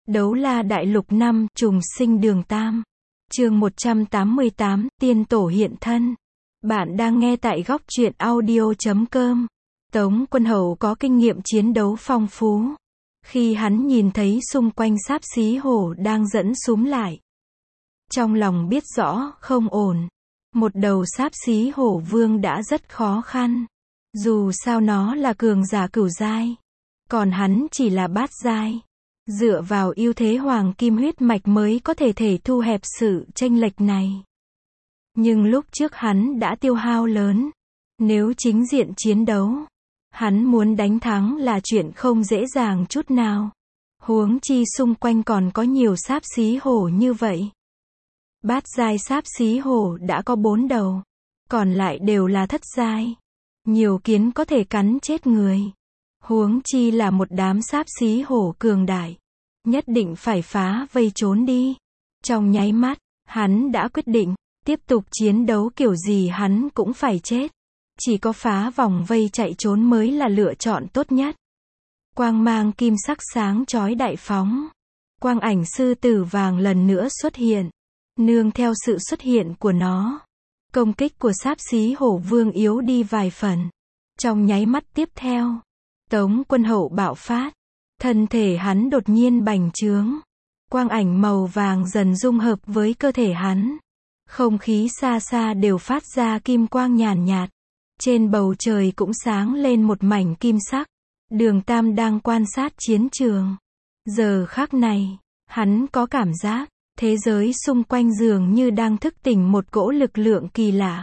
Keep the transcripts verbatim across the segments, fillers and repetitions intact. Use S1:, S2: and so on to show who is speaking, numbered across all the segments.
S1: Đấu la đại lục năm, trùng sinh đường tam. Chương một trăm tám mươi tám, tiên tổ hiện thân. Bạn đang nghe tại góc truyện audio chấm com. Tống Quân Hậu có kinh nghiệm chiến đấu phong phú. Khi hắn nhìn thấy xung quanh Xáp Xí Hổ đang dẫn xúm lại, trong lòng biết rõ không ổn. Một đầu Xáp Xí Hổ vương đã rất khó khăn. Dù sao nó là cường giả cửu giai, còn hắn chỉ là bát giai. Dựa vào ưu thế hoàng kim huyết mạch mới có thể thể thu hẹp sự chênh lệch này. Nhưng lúc trước hắn đã tiêu hao lớn. Nếu chính diện chiến đấu, hắn muốn đánh thắng là chuyện không dễ dàng chút nào. Huống chi xung quanh còn có nhiều Xáp Xí Hổ như vậy. Bát giai Xáp Xí Hổ đã có bốn đầu, còn lại đều là thất giai. Nhiều kiến có thể cắn chết người. Huống chi là một đám Xáp Xí Hổ cường đại. Nhất định phải phá vây trốn đi. Trong nháy mắt, hắn đã quyết định, tiếp tục chiến đấu kiểu gì hắn cũng phải chết. Chỉ có phá vòng vây chạy trốn mới là lựa chọn tốt nhất. Quang mang kim sắc sáng chói đại phóng. Quang ảnh sư tử vàng lần nữa xuất hiện. Nương theo sự xuất hiện của nó, công kích của Xáp Xí Hổ vương yếu đi vài phần. Trong nháy mắt tiếp theo, Tống Quân Hậu bạo phát. Thân thể hắn đột nhiên bành trướng. Quang ảnh màu vàng dần dung hợp với cơ thể hắn. Không khí xa xa đều phát ra kim quang nhàn nhạt. Trên bầu trời cũng sáng lên một mảnh kim sắc. Đường Tam đang quan sát chiến trường. Giờ khắc này, hắn có cảm giác, thế giới xung quanh dường như đang thức tỉnh một cỗ lực lượng kỳ lạ.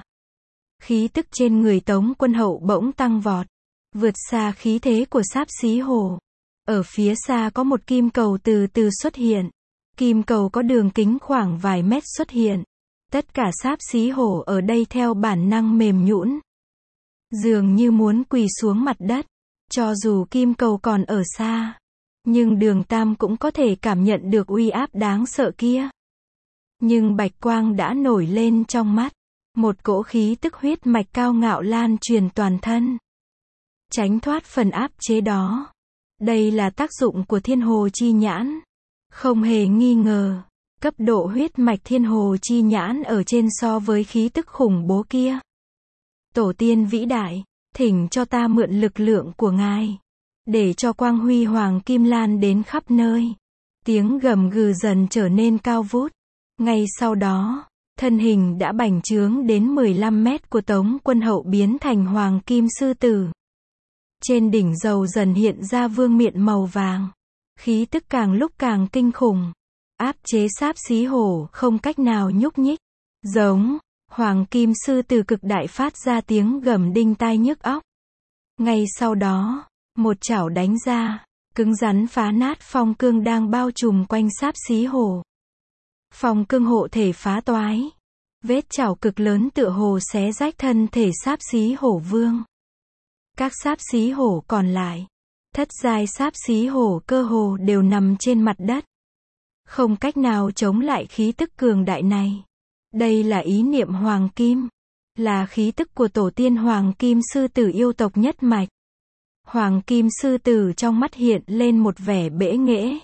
S1: Khí tức trên người Tống Quân Hậu bỗng tăng vọt, vượt xa khí thế của Xáp Xí Hổ. Ở phía xa có một kim cầu từ từ xuất hiện. Kim cầu có đường kính khoảng vài mét xuất hiện. Tất cả Xáp Xí Hổ ở đây theo bản năng mềm nhũn, dường như muốn quỳ xuống mặt đất. Cho dù kim cầu còn ở xa, nhưng Đường Tam cũng có thể cảm nhận được uy áp đáng sợ kia. Nhưng bạch quang đã nổi lên trong mắt. Một cỗ khí tức huyết mạch cao ngạo lan truyền toàn thân, tránh thoát phần áp chế đó. Đây là tác dụng của Thiên Hồ Chi Nhãn. Không hề nghi ngờ, cấp độ huyết mạch Thiên Hồ Chi Nhãn ở trên so với khí tức khủng bố kia. Tổ tiên vĩ đại, thỉnh cho ta mượn lực lượng của ngài, để cho quang huy hoàng kim lan đến khắp nơi. Tiếng gầm gừ dần trở nên cao vút. Ngay sau đó, thân hình đã bành trướng đến mười lăm mét của Tống Quân Hậu biến thành hoàng kim sư tử. Trên đỉnh dầu dần hiện ra vương miện màu vàng. Khí tức càng lúc càng kinh khủng. Áp chế Xáp Xí Hổ không cách nào nhúc nhích. Giống, hoàng kim sư tử cực đại phát ra tiếng gầm đinh tai nhức óc. Ngay sau đó, một chảo đánh ra, cứng rắn phá nát phong cương đang bao trùm quanh Xáp Xí Hổ. Phong cương hộ thể phá toái. Vết chảo cực lớn tựa hồ xé rách thân thể Xáp Xí Hổ vương. Các Xáp Xí Hổ còn lại, thất giai Xáp Xí Hổ cơ hồ đều nằm trên mặt đất. Không cách nào chống lại khí tức cường đại này. Đây là ý niệm hoàng kim. Là khí tức của tổ tiên hoàng kim sư tử yêu tộc nhất mạch. Hoàng kim sư tử trong mắt hiện lên một vẻ bẽ nghễ.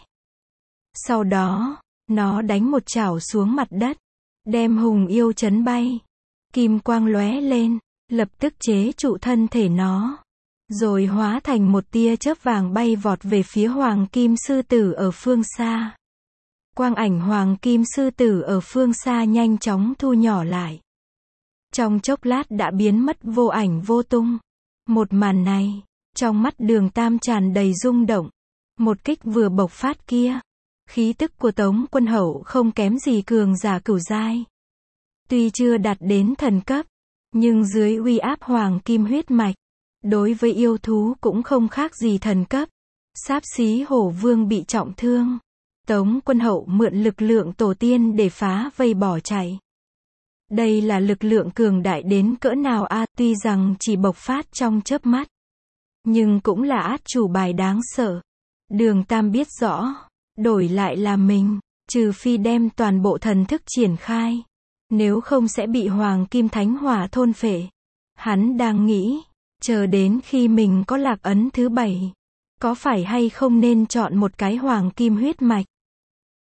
S1: Sau đó, nó đánh một chảo xuống mặt đất, đem hùng yêu chấn bay. Kim quang lóe lên, lập tức chế trụ thân thể nó, rồi hóa thành một tia chớp vàng bay vọt về phía hoàng kim sư tử ở phương xa. Quang ảnh hoàng kim sư tử ở phương xa nhanh chóng thu nhỏ lại. Trong chốc lát đã biến mất vô ảnh vô tung. Một màn này, trong mắt Đường Tam tràn đầy rung động. Một kích vừa bộc phát kia, khí tức của Tống Quân Hậu không kém gì cường giả cửu giai. Tuy chưa đạt đến thần cấp, nhưng dưới uy áp hoàng kim huyết mạch, đối với yêu thú cũng không khác gì thần cấp. Xáp Xí Hổ vương bị trọng thương. Tống Quân Hậu mượn lực lượng tổ tiên để phá vây bỏ chạy. Đây là lực lượng cường đại đến cỡ nào a, à, tuy rằng chỉ bộc phát trong chớp mắt, nhưng cũng là át chủ bài đáng sợ. Đường Tam biết rõ, đổi lại là mình, trừ phi đem toàn bộ thần thức triển khai, nếu không sẽ bị hoàng kim thánh hỏa thôn phệ. Hắn đang nghĩ, chờ đến khi mình có lạc ấn thứ bảy, có phải hay không nên chọn một cái hoàng kim huyết mạch,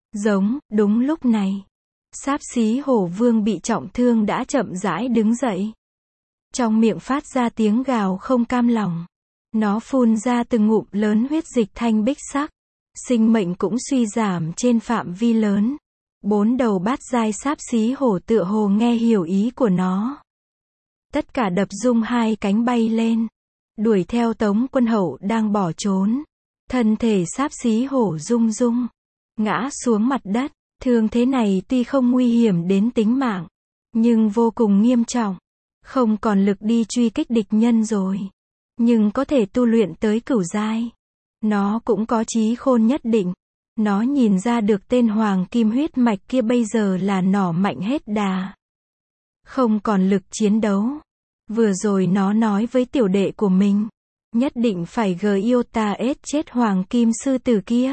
S1: Giống, đúng lúc này, Xáp Xí Hổ Vương bị trọng thương đã chậm rãi đứng dậy. Trong miệng phát ra tiếng gào không cam lòng. Nó phun ra từng ngụm lớn huyết dịch thanh bích sắc. Sinh mệnh cũng suy giảm trên phạm vi lớn. Bốn đầu bát giai Xáp Xí Hổ tựa hồ nghe hiểu ý của nó. Tất cả đập rung hai cánh bay lên. Đuổi theo Tống Quân Hậu đang bỏ trốn. Thân thể Xáp Xí Hổ rung rung. Ngã xuống mặt đất. Thương thế này tuy không nguy hiểm đến tính mạng. Nhưng vô cùng nghiêm trọng. Không còn lực đi truy kích địch nhân rồi. Nhưng có thể tu luyện tới cửu giai. Nó cũng có trí khôn nhất định. Nó nhìn ra được tên hoàng kim huyết mạch kia bây giờ là nỏ mạnh hết đà. Không còn lực chiến đấu. Vừa rồi nó nói với tiểu đệ của mình. Nhất định phải Giota ết chết hoàng kim sư tử kia.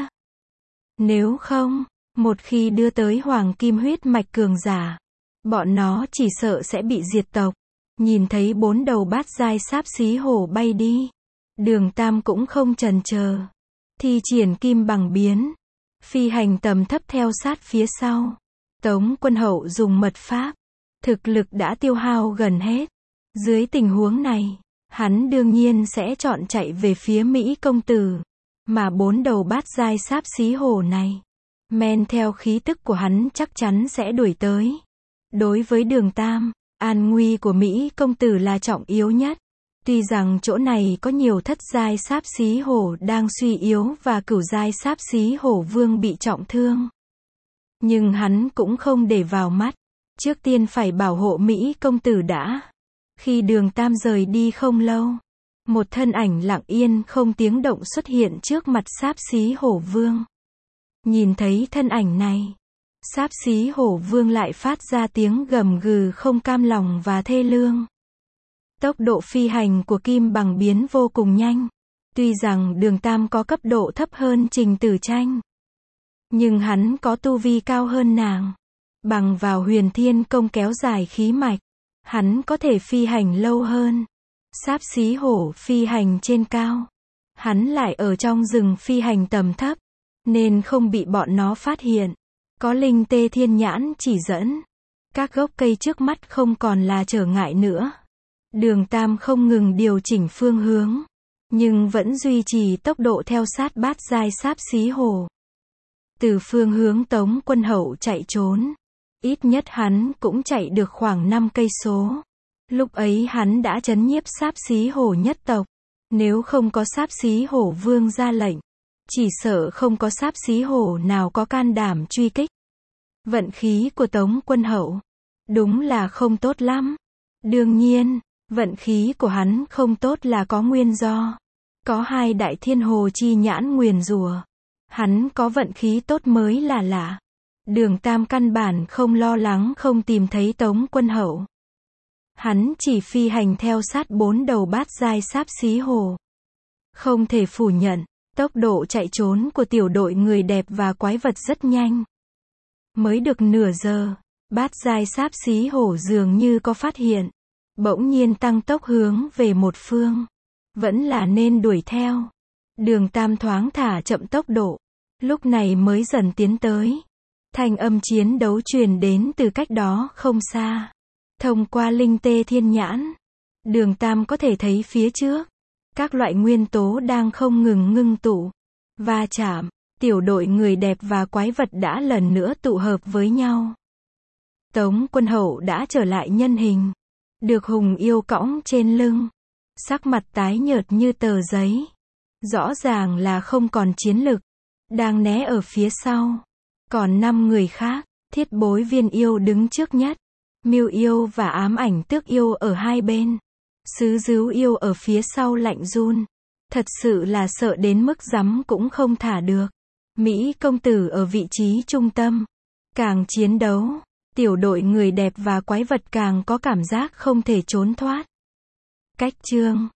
S1: Nếu không, một khi đưa tới hoàng kim huyết mạch cường giả, bọn nó chỉ sợ sẽ bị diệt tộc. Nhìn thấy bốn đầu bát giai Xáp Xí Hổ bay đi. Đường Tam cũng không chần chờ. Thi triển kim bằng biến. Phi hành tầm thấp theo sát phía sau. Tống Quân Hậu dùng mật pháp. Thực lực đã tiêu hao gần hết. Dưới tình huống này, hắn đương nhiên sẽ chọn chạy về phía Mỹ công tử. Mà bốn đầu bát giai Xáp Xí Hổ này, men theo khí tức của hắn chắc chắn sẽ đuổi tới. Đối với Đường Tam, an nguy của Mỹ công tử là trọng yếu nhất. Tuy rằng chỗ này có nhiều thất giai Xáp Xí Hổ đang suy yếu và cửu giai Xáp Xí Hổ Vương bị trọng thương. Nhưng hắn cũng không để vào mắt. Trước tiên phải bảo hộ Mỹ công tử đã. Khi Đường Tam rời đi không lâu, một thân ảnh lặng yên không tiếng động xuất hiện trước mặt Xáp Xí Hổ Vương. Nhìn thấy thân ảnh này, Xáp Xí Hổ Vương lại phát ra tiếng gầm gừ không cam lòng và thê lương. Tốc độ phi hành của kim bằng biến vô cùng nhanh. Tuy rằng Đường Tam có cấp độ thấp hơn Trình Tử Tranh, nhưng hắn có tu vi cao hơn nàng. Bằng vào huyền thiên công kéo dài khí mạch, hắn có thể phi hành lâu hơn. Xáp Xí Hổ phi hành trên cao. Hắn lại ở trong rừng phi hành tầm thấp, nên không bị bọn nó phát hiện. Có linh tê thiên nhãn chỉ dẫn. Các gốc cây trước mắt không còn là trở ngại nữa. Đường Tam không ngừng điều chỉnh phương hướng, nhưng vẫn duy trì tốc độ theo sát bát giai Xáp Xí Hổ. Từ phương hướng Tống Quân Hậu chạy trốn, ít nhất hắn cũng chạy được khoảng năm cây số. Lúc ấy hắn đã trấn nhiếp Xáp Xí Hổ nhất tộc. Nếu không có Xáp Xí Hổ Vương ra lệnh, chỉ sợ không có Xáp Xí Hổ nào có can đảm truy kích. Vận khí của Tống Quân Hậu đúng là không tốt lắm. Đương nhiên, vận khí của hắn không tốt là có nguyên do. Có hai đại thiên hồ chi nhãn nguyền rủa. Hắn có vận khí tốt mới là lạ. Đường Tam căn bản không lo lắng không tìm thấy Tống Quân Hậu. Hắn chỉ phi hành theo sát bốn đầu bát giai Xáp Xí Hổ. Không thể phủ nhận, tốc độ chạy trốn của tiểu đội người đẹp và quái vật rất nhanh. Mới được nửa giờ, bát giai Xáp Xí Hổ dường như có phát hiện. Bỗng nhiên tăng tốc hướng về một phương. Vẫn là nên đuổi theo. Đường Tam thoáng thả chậm tốc độ. Lúc này mới dần tiến tới. Thanh âm chiến đấu truyền đến từ cách đó không xa. Thông qua linh tê thiên nhãn, Đường Tam có thể thấy phía trước. Các loại nguyên tố đang không ngừng ngưng tụ. Va chạm, tiểu đội người đẹp và quái vật đã lần nữa tụ hợp với nhau. Tống Quân Hậu đã trở lại nhân hình. Được hùng yêu cõng trên lưng. Sắc mặt tái nhợt như tờ giấy. Rõ ràng là không còn chiến lực. Đang né ở phía sau. Còn năm người khác, Thiết Bối Viên yêu đứng trước nhất. Miêu yêu và Ám Ảnh Tước yêu ở hai bên. Sứ Dứu yêu ở phía sau lạnh run. Thật sự là sợ đến mức rắm cũng không thả được. Mỹ công tử ở vị trí trung tâm. Càng chiến đấu, tiểu đội người đẹp và quái vật càng có cảm giác không thể trốn thoát. Cách chương